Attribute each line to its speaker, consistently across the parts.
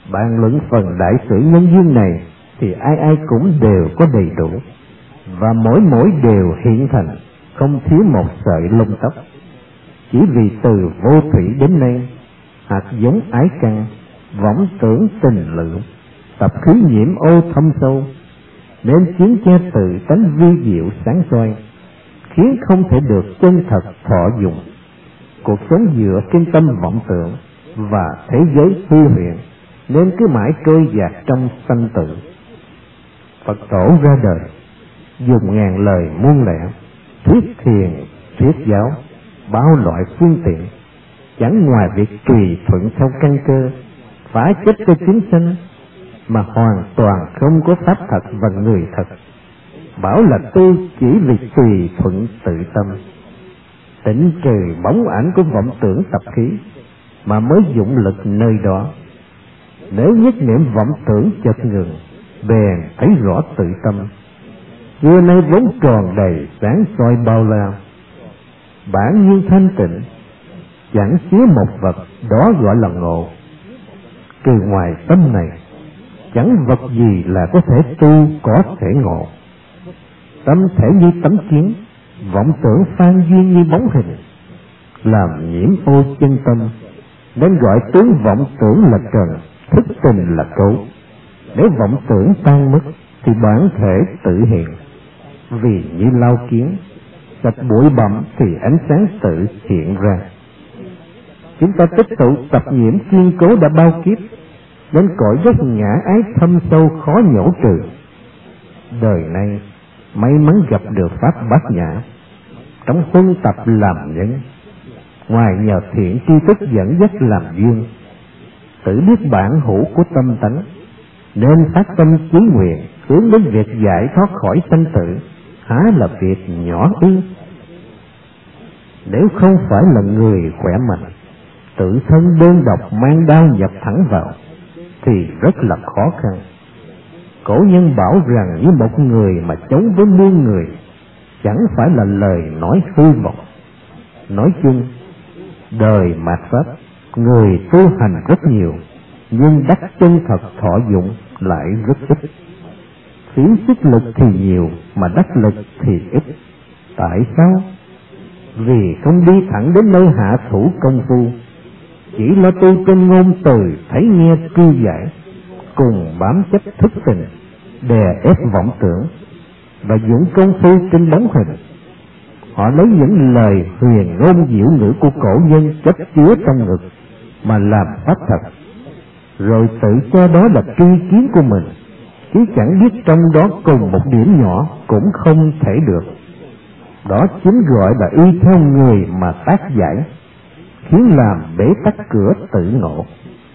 Speaker 1: Bàn luận phần đại sự nhân duyên này thì ai ai cũng đều có đầy đủ, và mỗi đều hiện thành, không thiếu một sợi lông tóc. Chỉ vì từ vô thủy đến nay, hạt giống ái căn, võng tưởng tình lượng, tập khí nhiễm ô thâm sâu, nên khiến cho tự tánh vi diệu sáng soi, khiến không thể được chân thật thọ dụng. Cuộc sống dựa trên tâm vọng tưởng và thế giới hư huyễn, nên cứ mãi trôi dạt trong sanh tử. Phật tổ ra đời, dùng ngàn lời muôn lẽ, thuyết thiền, thuyết giáo, bao loại phương tiện, chẳng ngoài việc tùy thuận theo căn cơ, phá chấp cho chúng sanh, mà hoàn toàn không có pháp thật và người thật. Bảo là tu chỉ vì tùy thuận tự tâm, tĩnh trừ bóng ảnh của vọng tưởng tập khí, mà mới dụng lực nơi đó. Nếu nhất niệm vọng tưởng chợt ngừng, bèn thấy rõ tự tâm, xưa nay vốn tròn đầy sáng soi bao la. Bản nhiên thanh tịnh, chẳng chứa một vật, đó gọi là ngộ. Trừ ngoài tâm này, chẳng vật gì là có thể tu, có thể ngộ. Tâm thể như tấm kiến, vọng tưởng phan duyên như bóng hình, làm nhiễm ô chân tâm, nên gọi tướng vọng tưởng là trần, thức tình là cấu. Nếu vọng tưởng tan mất thì bản thể tự hiện, vì như lau kiến, sạch bụi bặm thì ánh sáng tự hiện ra. Chúng ta tích tụ tập nhiễm kiên cố đã bao kiếp, đến cõi giấc ngã ái thâm sâu khó nhổ trừ. Đời nay may mắn gặp được pháp bát nhã, trong huân tập làm nhân, ngoài nhờ thiện tri thức dẫn dắt làm duyên, tự biết bản hữu của tâm tánh, nên phát tâm chí nguyện hướng đến việc giải thoát khỏi sanh tử, há là việc nhỏ ư? Nếu không phải là người khỏe mạnh, tự thân đơn độc mang đao nhập thẳng vào, thì rất là khó khăn. Cổ nhân bảo rằng như một người mà chống với muôn người, chẳng phải là lời nói hư vọng. Nói chung, đời mạt pháp, người tu hành rất nhiều, nhưng đắc chân thật thọ dụng lại rất ít. Phí sức lực thì nhiều, mà đắc lực thì ít. Tại sao? Vì không đi thẳng đến nơi hạ thủ công phu, chỉ lo tu trên ngôn từ thấy nghe cư giải, cùng bám chấp thức tình, đè ép vọng tưởng, và dụng công phu trên bóng hình. Họ lấy những lời huyền ngôn diệu ngữ của cổ nhân chất chứa trong ngực mà làm pháp thật, rồi tự cho đó là tri kiến của mình, chứ chẳng biết trong đó cùng một điểm nhỏ cũng không thể được. Đó chính gọi là y theo người mà tác giải, khiến làm bế tắc cửa tự ngộ.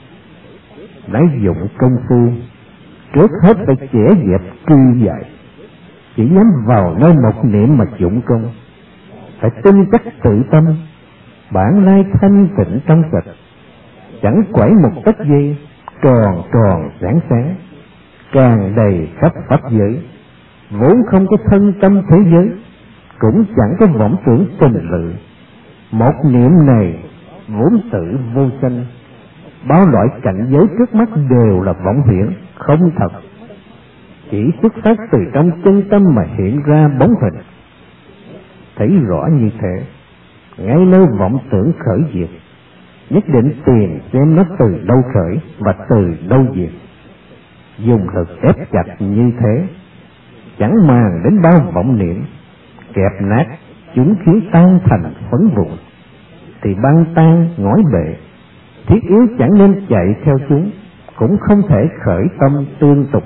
Speaker 1: Lấy dụng công phu, trước hết phải chẻ dẹp cư giải, chỉ nhắm vào nơi một niệm mà dụng công. Phải tin chắc tự tâm, bản lai thanh tịnh trong sạch, chẳng quẩy một tấc dây, tròn tròn sáng sáng, tràn đầy khắp pháp giới, vốn không có thân tâm thế giới, cũng chẳng có vọng tưởng tình lự. Một niệm này vốn tự vô sanh, bao loại cảnh giới trước mắt đều là vọng huyễn, không thật, chỉ xuất phát từ trong chân tâm mà hiện ra bóng hình. Thấy rõ như thế, ngay nơi vọng tưởng khởi diệt, nhất định tìm xem nó từ đâu khởi và từ đâu diệt. Dùng lực ép chặt như thế, chẳng màng đến bao vọng niệm, kẹp nát chúng khiến tan thành phấn vụn, thì băng tan ngói bệ. Thiết yếu chẳng nên chạy theo chúng, cũng không thể khởi tâm tương tục.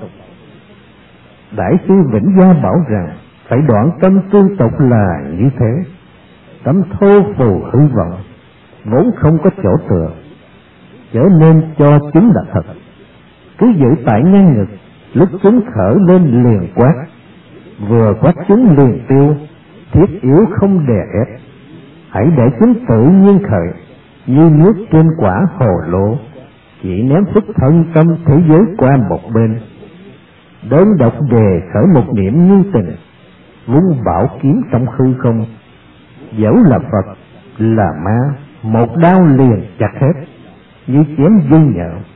Speaker 1: Đại sư Vĩnh Gia bảo rằng phải đoạn tâm tương tục là như thế. Tâm thô phù hư vọng, vốn không có chỗ tựa, trở nên cho chúng là thật. Cứ giữ tại ngang ngực, lúc chúng khởi lên liền quát, vừa quát chúng liền tiêu. Thiết yếu không đè ép, hãy để chúng tự nhiên khởi, như nước trên quả hồ lô, chỉ ném phức thân tâm thế giới qua một bên. Đơn độc đề khởi một niệm như tình, vung bảo kiếm trong hư không. Dẫu là Phật, là ma, một đao liền chặt hết, như chém dây nhợ.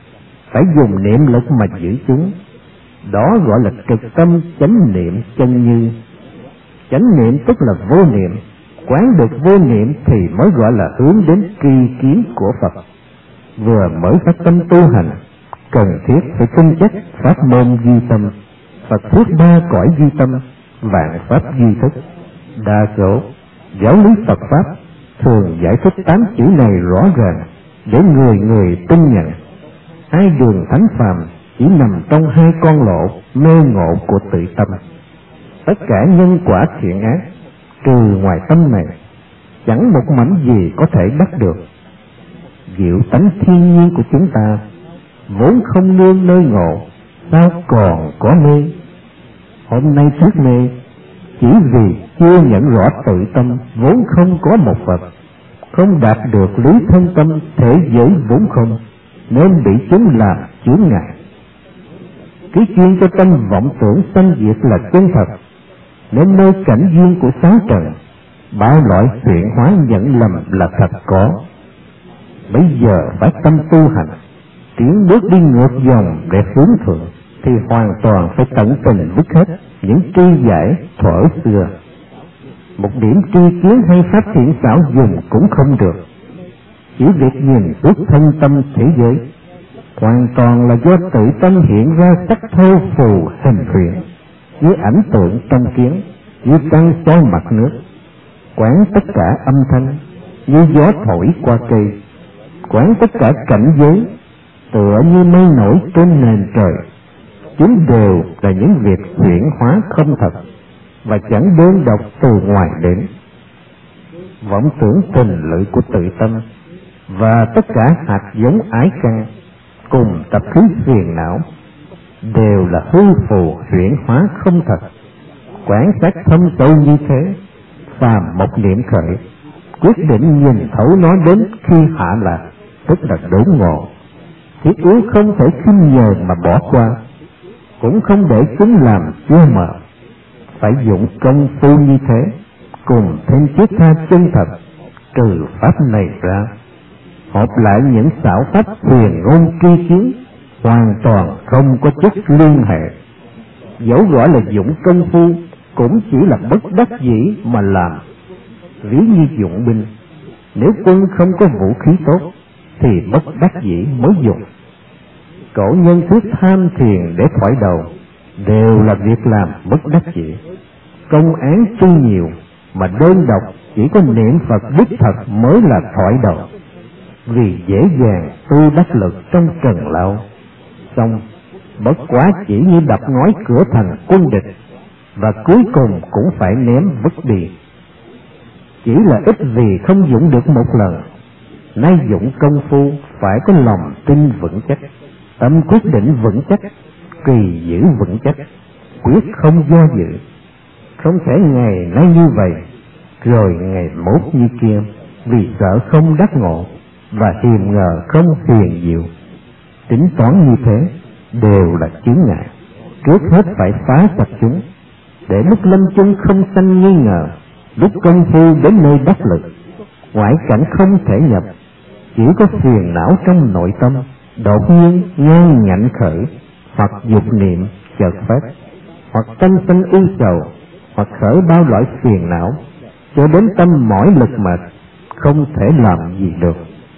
Speaker 1: phải dùng niệm lực mà giữ chúng. Đó gọi là trực tâm chánh niệm chân như. Chánh niệm tức là vô niệm, quán được vô niệm thì mới gọi là hướng đến tri kiến của Phật. Vừa mới phát tâm tu hành, cần thiết phải tin chắc pháp môn duy tâm. Phật thuyết ba cõi duy tâm, vạn pháp duy thức. Đa số giáo lý Phật pháp thường giải thích 8 chữ này rõ ràng để người người tin nhận. Hai đường thánh phàm chỉ nằm trong hai con lộ mê ngộ của tự tâm. Tất cả nhân quả thiện ác trừ ngoài tâm này, chẳng một mảnh gì có thể đắc được. Diệu tánh thiên nhiên của chúng ta vốn không nương nơi ngộ, sao còn có mê? Hôm nay thuyết mê chỉ vì chưa nhận rõ tự tâm vốn không có một Phật, không đạt được lý thân tâm thế giới vốn không, nên bị chúng làm chướng ngại. Cái chuyên cho tâm vọng tưởng sanh diệt là chân thật, nên nơi cảnh duyên của sáu trần, bao loại chuyển hóa nhận lầm là thật có. Bây giờ phải tâm tu hành, tiến bước đi ngược dòng để hướng thượng, thì hoàn toàn phải tận tình vứt hết những tri giải thuở xưa. Một điểm tri kiến hay pháp thiện xảo dùng cũng không được. Chỉ việc nhìn bước thân tâm thế giới, hoàn toàn là do tự tâm hiện ra sắc thô phù hình huyện, như ảnh tượng trong kiến, như trăng soi mặt nước. Quán tất cả âm thanh như gió thổi qua cây, quán tất cả cảnh giới tựa như mây nổi trên nền trời. Chúng đều là những việc chuyển hóa không thật và chẳng đơn độc từ ngoài đến. Vọng tưởng tình lự của tự tâm và tất cả hạt giống ái căn cùng tập khí phiền não đều là hư phù chuyển hóa không thật. Quán sát thâm sâu như thế, phàm một niệm khởi, quyết định nhìn thấu nó đến khi hạ lạc, tức là đốn ngộ. Thiết yếu không thể khinh nhờ mà bỏ qua, cũng không để chúng làm che mờ. Phải dụng công phu như thế, cùng thêm chiết tha chân thật, trừ pháp này ra, hợp lại những xảo pháp huyền ngôn tri kiến, hoàn toàn không có chất liên hệ. Dẫu gọi là dụng công phu, cũng chỉ là bất đắc dĩ mà làm. Ví như dụng binh, nếu quân không có vũ khí tốt, thì bất đắc dĩ mới dùng. Cổ nhân thuyết tham thiền để thoại đầu, đều là việc làm bất đắc dĩ. Công án chung nhiều, mà đơn độc chỉ có niệm Phật đích thật mới là thoại đầu, vì dễ dàng tu đắc lực trong trần lao. Xong bất quá chỉ như đập ngói cửa thành quân địch, và cuối cùng cũng phải ném vứt đi. Chỉ là ít vì không dụng được một lần. Nay dụng công phu phải có lòng tin vững chắc, tâm quyết định vững chắc, kỳ giữ vững chắc, quyết không do dự. Không thể ngày nay như vậy, rồi ngày mốt như kia, vì sợ không đắc ngộ và hiềm ngờ không huyền diệu. Tính toán như thế đều là chướng ngại. Trước hết phải phá sạch chúng, để lúc lâm chung không sanh nghi ngờ. Lúc công phu đến nơi đắc lực, ngoại cảnh không thể nhập, chỉ có phiền não trong nội tâm đột nhiên ngang ngạnh khởi, hoặc dục niệm chợt phát, hoặc tâm sanh ưu sầu, hoặc khởi bao loại phiền não, cho đến tâm mỏi lực mệt, không thể làm gì được.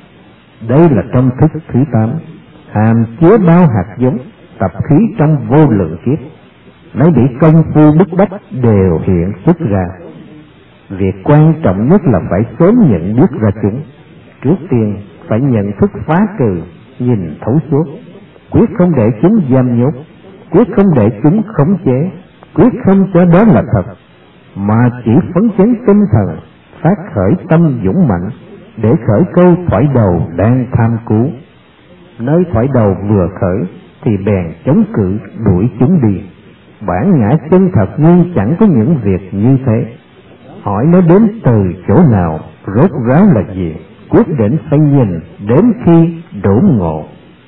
Speaker 1: Đây là trong thức thứ 8, hàm chứa bao hạt giống tập khí trong vô lượng kiếp, lấy bị công phu bức bách đều hiện xuất ra. Việc quan trọng nhất là phải sớm nhận biết ra chúng. Trước tiên phải nhận thức phá trừ, nhìn thấu suốt, quyết không để chúng giam nhốt, quyết không để chúng khống chế, quyết không cho đó là thật, mà chỉ phấn chấn tinh thần, phát khởi tâm dũng mạnh để khởi câu thoại đầu đang tham cứu. Nơi thoại đầu vừa khởi thì bèn chống cự đuổi chúng đi. Bản ngã chân thật nhưng chẳng có những việc như thế. Hỏi nó đến từ chỗ nào, rốt ráo là gì, quyết định phải nhìn đến khi đốn ngộ.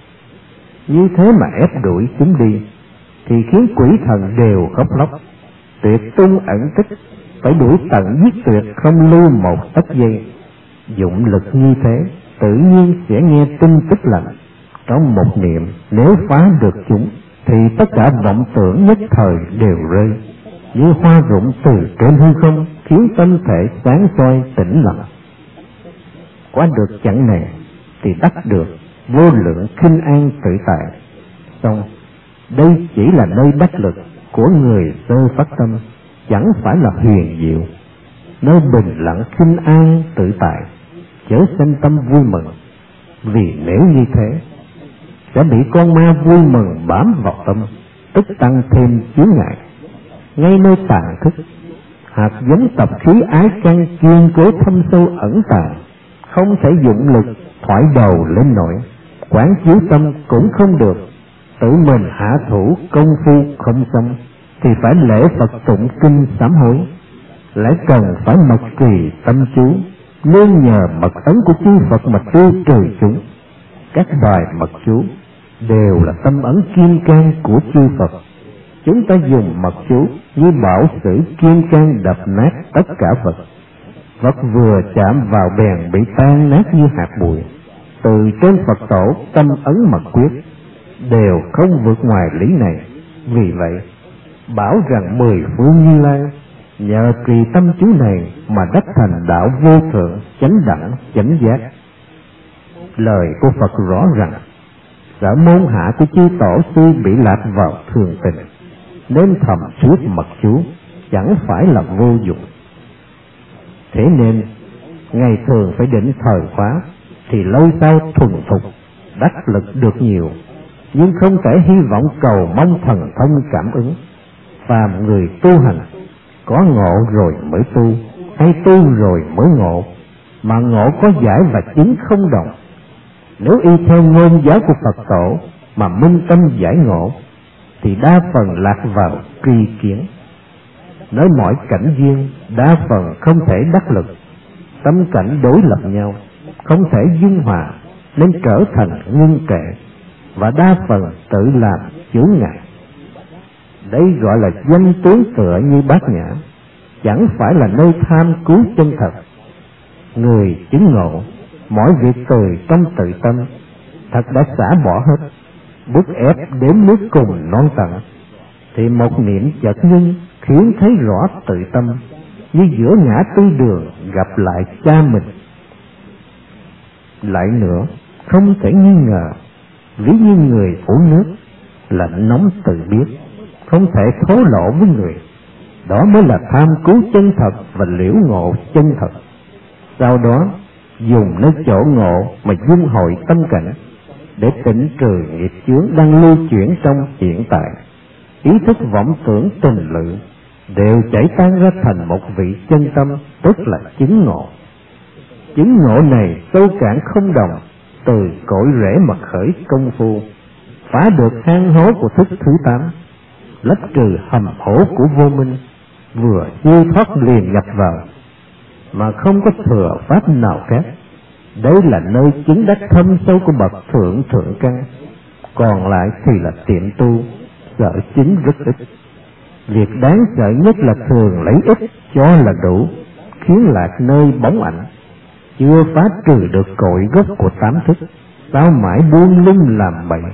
Speaker 1: Như thế mà ép đuổi chúng đi, thì khiến quỷ thần đều khóc lóc. Tuyệt tung ẩn tích, phải đuổi tận giết tuyệt, không lưu một tấc giây. Dụng lực như thế, tự nhiên sẽ nghe tin tức lành, Trong một niệm nếu phá được chúng thì tất cả vọng tưởng nhất thời đều rơi, như hoa rụng từ trên hư không, khiến tâm thể sáng soi tĩnh lặng. Qua được chặng này thì đắc được vô lượng khinh an tự tại. Xong, đây chỉ là nơi đắc lực của người sơ phát tâm, chẳng phải là huyền diệu, nơi bình lặng khinh an tự tại, chớ sanh tâm vui mừng. Vì nếu như thế sẽ bị con ma vui mừng bám vào tâm, tức tăng thêm chướng ngại. Ngay nơi tạng thức, hạt giống tập khí ái căn kiên cố thâm sâu ẩn tàng, không thể dụng lực thoải đầu lên nổi, quán chiếu tâm cũng không được. Tự mình hạ thủ công phu không xong thì phải lễ Phật tụng kinh sám hối, lại cần phải mật trì tâm chú, nương nhờ mật ấn của chư Phật mà tiêu trừ chúng. Các bài mật chú đều là tâm ấn kim cang của chư Phật. Chúng ta dùng mật chú như bảo sử kim cang đập nát tất cả vật. Vật vừa chạm vào bèn bị tan nát như hạt bụi. Từ trên Phật tổ tâm ấn mật quyết đều không vượt ngoài lý này. Vì vậy bảo rằng 10 phương Như Lai nhờ trì tâm chú này mà đắc thành đạo vô thượng, chánh đẳng, chánh giác. Lời của Phật rõ rằng sở môn hạ của chư tổ sư bị lạc vào thường tình, nên thầm suốt mật chú chẳng phải là vô dụng. Thế nên ngày thường phải định thời khóa thì lâu sau thuần thục đắc lực được nhiều, nhưng không thể hy vọng cầu mong thần thông cảm ứng. Phàm người tu hành có ngộ rồi mới tu, hay tu rồi mới ngộ, mà ngộ có giải và chứng không đồng. Nếu y theo ngôn giáo của Phật tổ mà minh tâm giải ngộ thì đa phần lạc vào tri kiến. Nơi mọi cảnh duyên đa phần không thể đắc lực, tâm cảnh đối lập nhau, không thể dung hòa, nên trở thành ngưng kệ, và đa phần tự làm chướng ngại. Đây gọi là danh tướng tựa như Bát Nhã, chẳng phải là nơi tham cứu chân thật. Người chứng ngộ mọi việc từ trong tự tâm, thật đã xả bỏ hết, bức ép đến nước cùng non tận, thì một niệm chợt ngưng khiến thấy rõ tự tâm, như giữa ngã tư đường gặp lại cha mình. Lại nữa, không thể nghi ngờ, ví như người phủ nước, lạnh nóng tự biết, không thể thố lộ với người. Đó mới là tham cứu chân thật và liễu ngộ chân thật. Sau đó dùng nơi chỗ ngộ mà dung hội tâm cảnh, để tịnh trừ nghiệp chướng đang lưu chuyển trong hiện tại. Ý thức vọng tưởng tình lự đều chảy tan ra thành một vị chân tâm, tức là chứng ngộ. Chứng ngộ này sâu cạn không đồng, từ cội rễ mà khởi công phu, phá được hang hố của thức thứ 8, lấp trừ hầm hố của vô minh, vừa siêu thoát liền nhập vào, mà không có thừa pháp nào khác. Đây là nơi chứng đắc thâm sâu của bậc thượng thượng căn, còn lại thì là tiệm tu, sợ chứng rất ít. Việc đáng sợ nhất là thường lấy ít cho là đủ, khiến lạc nơi bóng ảnh, chưa phá trừ được cội gốc của 8 thức, sao mãi buông lung làm bậy.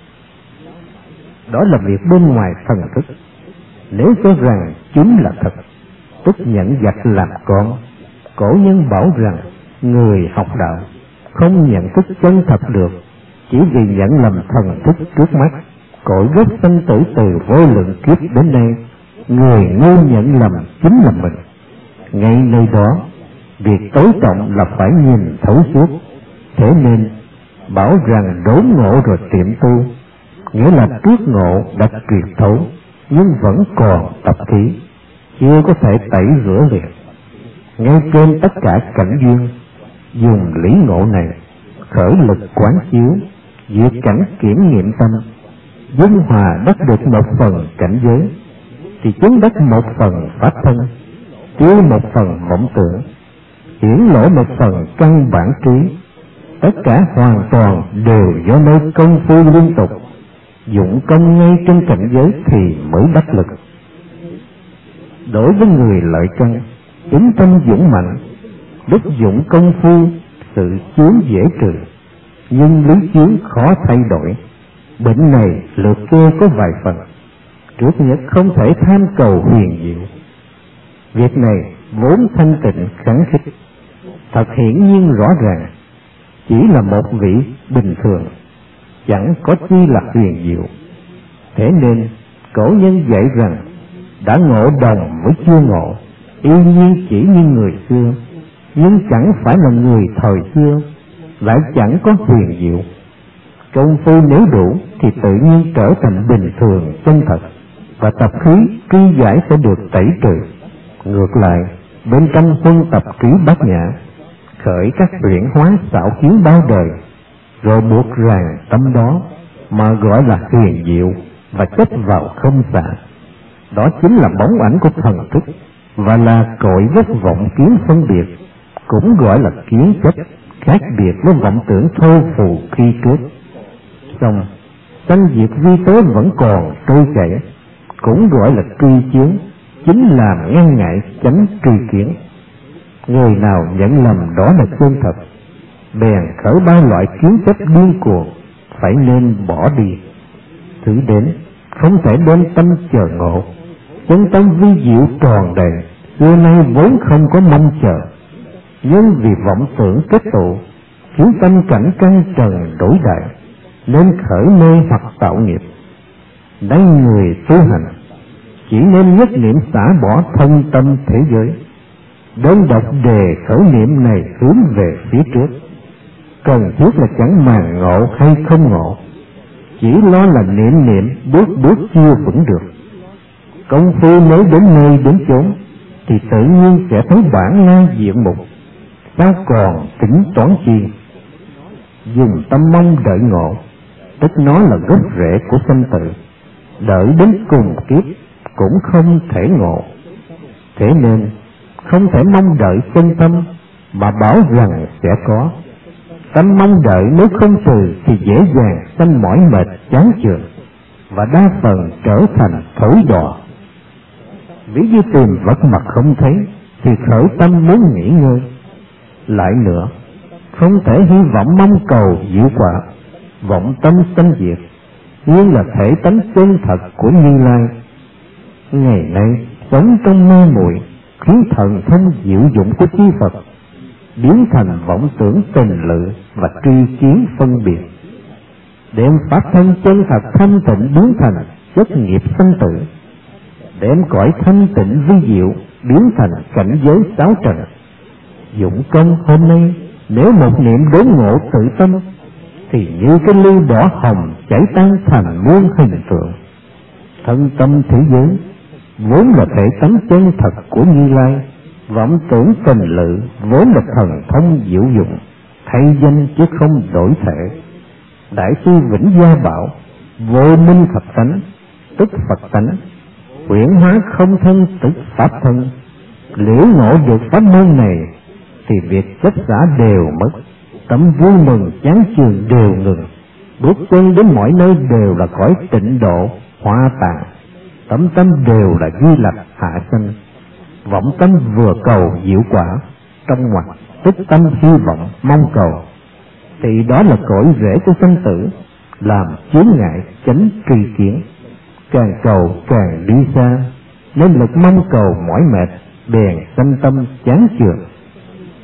Speaker 1: Đó là việc bên ngoài thần thức. Nếu cho rằng chúng là thật, tức nhận giặc làm con. Cổ nhân bảo rằng người học đạo không nhận thức chân thật được, chỉ vì nhận lầm thần thức trước mắt. Cội gốc sanh tử từ vô lượng kiếp đến nay, người ngu nhận lầm chính là mình. Ngay nơi đó, việc tối trọng là phải nhìn thấu suốt. Thế nên bảo rằng đốn ngộ rồi tiệm tu, nghĩa là trước ngộ đã triệt thấu, nhưng vẫn còn tập khí, chưa có thể tẩy rửa liền. Ngay trên tất cả cảnh duyên, dùng lý ngộ này khởi lực quán chiếu, diệt cảnh kiểm nghiệm tâm, dung hòa đắc được một phần cảnh giới, thì chứng đắc một phần pháp thân, tiêu một phần vọng tưởng, hiển lộ một phần căn bản trí. Tất cả hoàn toàn đều do nơi công phu liên tục, dụng công ngay trên cảnh giới thì mới đắc lực. Đối với người lợi căn, tính tâm dũng mạnh, đức dụng công phu, sự chướng dễ trừ, nhưng lý trí khó thay đổi. Bệnh này lượt kê có vài phần. Trước nhất không thể tham cầu huyền diệu. Việc này vốn thanh tịnh kháng khích, thật hiển nhiên rõ ràng, chỉ là một vị bình thường, chẳng có chi là huyền diệu. Thế nên cổ nhân dạy rằng đã ngộ đồng mới chưa ngộ, y nhiên chỉ như người xưa, nhưng chẳng phải là người thời xưa, lại chẳng có huyền diệu. Công phu nếu đủ thì tự nhiên trở thành bình thường chân thật, và tập khí tri giải sẽ được tẩy trừ. Ngược lại, bên trong huân tập trí bát nhã, khởi các chuyển hóa xảo kiến bao đời, rồi buộc ràng tâm đó mà gọi là huyền diệu và chấp vào không xả. Đó chính là bóng ảnh của thần thức, và là cội gốc vọng kiến phân biệt, cũng gọi là kiến chấp, khác biệt với vọng tưởng thô phù khi trước. Xong, sanh diệt vi tế vẫn còn trôi chảy, cũng gọi là tri chướng, chính làm ngăn ngại chánh tri kiến. Người nào nhận lầm đó là chân thật, bèn khởi ba loại kiến chấp điên cuồng, phải nên bỏ đi. Thử đến, không thể đem tâm chờ ngộ, chân tâm vi diệu tròn đầy, xưa nay vốn không có mong chờ. Nhưng vì vọng tưởng kết tụ, khiến tâm cảnh căn trần đổi đại, nên khởi mê hoặc tạo nghiệp. Đây người tu hành chỉ nên nhất niệm xả bỏ thân tâm thế giới, đơn độc đề khởi niệm này hướng về phía trước. Cần thiết là chẳng màng ngộ hay không ngộ, chỉ lo là niệm bước bước chưa vững được. Công phu mới đến nơi đến chốn thì tự nhiên sẽ thấy bản lai diện mục, sao còn tính toán chi. Dùng tâm mong đợi ngộ, tức nó là gốc rễ của sanh tử, đợi đến cùng kiếp cũng không thể ngộ. Thế nên không thể mong đợi chân tâm mà bảo rằng sẽ có. Tâm mong đợi nếu không trừ thì dễ dàng sanh mỏi mệt chán chường, và đa phần trở thành thối đọa. Ví như tìm vật mà không thấy thì khởi tâm muốn nghỉ ngơi. Lại nữa, không thể hy vọng mong cầu diệu quả, vọng tâm sanh diệt, nhưng là thể tánh chân thật của Như Lai. Ngày nay sống trong mê muội, khiến thần thông diệu dụng của chư Phật biến thành vọng tưởng tình lự và tri kiến phân biệt, đem pháp thân chân thật thanh tịnh biến thành chất nghiệp sanh tử, đem cõi thanh tịnh vi diệu biến thành cảnh giới xáo trần. Dụng công hôm nay nếu một niệm đốn ngộ tự tâm, thì như cái lưu đỏ hồng chảy tan thành muôn hình tượng. Thân tâm thế giới vốn là thể tánh chân thật của Như Lai, vọng tưởng tình lự vốn là thần thông diệu dụng, thay danh chứ không đổi thể. Đại sư Vĩnh Gia bảo vô minh Phật tánh tức Phật tánh, huyễn hóa không thân tức pháp thân. Liễu ngộ được pháp môn này thì việc chấp xả đều mất, tấm vui mừng chán chường đều ngừng, bước chân đến mọi nơi đều là cõi tịnh độ hoa tàn, tấm tâm đều là duy lập hạ sanh. Vọng tâm vừa cầu diệu quả, trong ngoặt tức tâm hy vọng mong cầu, thì đó là cội rễ của sanh tử, làm chướng ngại chánh tri kiến. Càng cầu càng đi xa, nên lực mong cầu mỏi mệt, bèn sanh tâm chán chường.